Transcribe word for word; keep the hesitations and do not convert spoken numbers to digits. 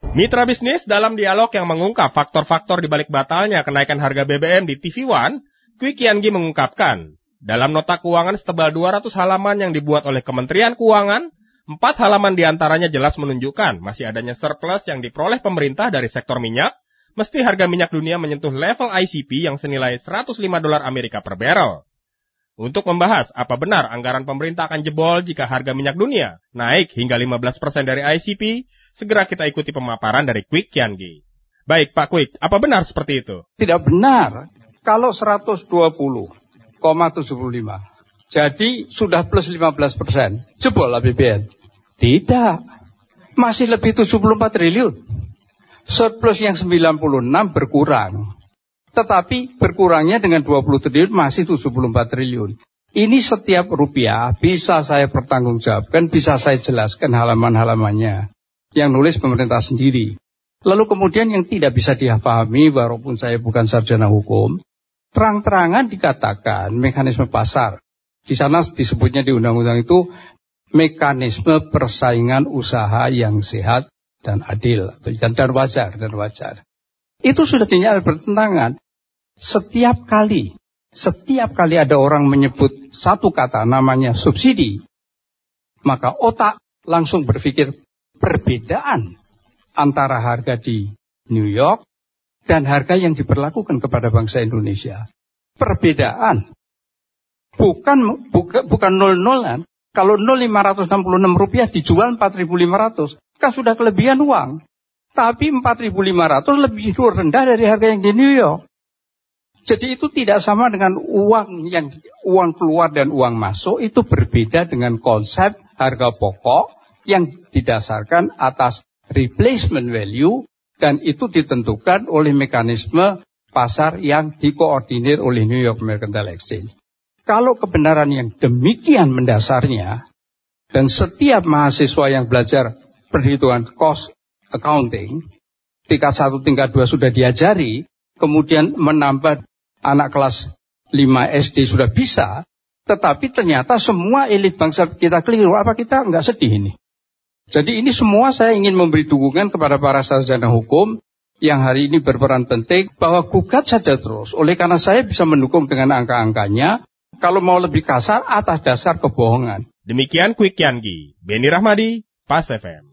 Mitra bisnis dalam dialog yang mengungkap faktor-faktor di balik batalnya kenaikan harga B B M di T V One, Kwi Kian-gi mengungkapkan, dalam nota keuangan setebal dua ratus halaman yang dibuat oleh Kementerian Keuangan, empat halaman diantaranya jelas menunjukkan masih adanya surplus yang diperoleh pemerintah dari sektor minyak, mesti harga minyak dunia menyentuh level I C P yang senilai seratus lima dolar Amerika per barrel. Untuk membahas apa benar anggaran pemerintah akan jebol jika harga minyak dunia naik hingga lima belas persen dari I C P, segera kita ikuti pemaparan dari Kwi Kian-gi. Baik Pak Kwi, apa benar seperti itu? Tidak benar. Kalau seratus dua puluh koma tujuh lima, jadi sudah plus lima belas persen, jebol A P B N. Tidak, masih lebih tujuh puluh empat triliun. Surplus yang sembilan puluh enam berkurang. Tetapi berkurangnya dengan dua puluh triliun masih tujuh puluh empat triliun. Ini setiap rupiah bisa saya pertanggungjawabkan, bisa saya jelaskan halaman-halamannya. Yang nulis pemerintah sendiri. Lalu kemudian yang tidak bisa dipahami, walaupun saya bukan sarjana hukum, terang-terangan dikatakan mekanisme pasar. Di sana disebutnya di undang-undang itu mekanisme persaingan usaha yang sehat dan adil dan, dan wajar dan wajar. Itu sudah dinyatakan bertentangan. Setiap kali, setiap kali ada orang menyebut satu kata namanya subsidi, maka otak langsung berpikir perbedaan antara harga di New York dan harga yang diberlakukan kepada bangsa Indonesia. Perbedaan. Bukan buka, bukan nol-nolan. Kalau nol lima ratus enam puluh enam rupiah dijual empat ribu lima ratus, kan sudah kelebihan uang. Tapi empat ribu lima ratus lebih rendah dari harga yang di New York. Jadi itu tidak sama dengan uang yang uang keluar dan uang masuk, itu berbeda dengan konsep harga pokok yang didasarkan atas replacement value dan itu ditentukan oleh mekanisme pasar yang dikoordinir oleh New York Mercantile Exchange. Kalau kebenaran yang demikian mendasarnya, dan setiap mahasiswa yang belajar perhitungan cost accounting, tingkat satu, tingkat dua sudah diajari, kemudian menambah anak kelas lima S D sudah bisa, tetapi ternyata semua elit bangsa kita keliru, apa kita enggak sedih ini? Jadi ini semua saya ingin memberi dukungan kepada para sarjana hukum yang hari ini berperan penting, bahwa gugat saja terus, oleh karena saya bisa mendukung dengan angka-angkanya. Kalau mau lebih kasar, atas dasar kebohongan. Demikian Kwi Kian-gi, Beni Rahmadi, Pas F M.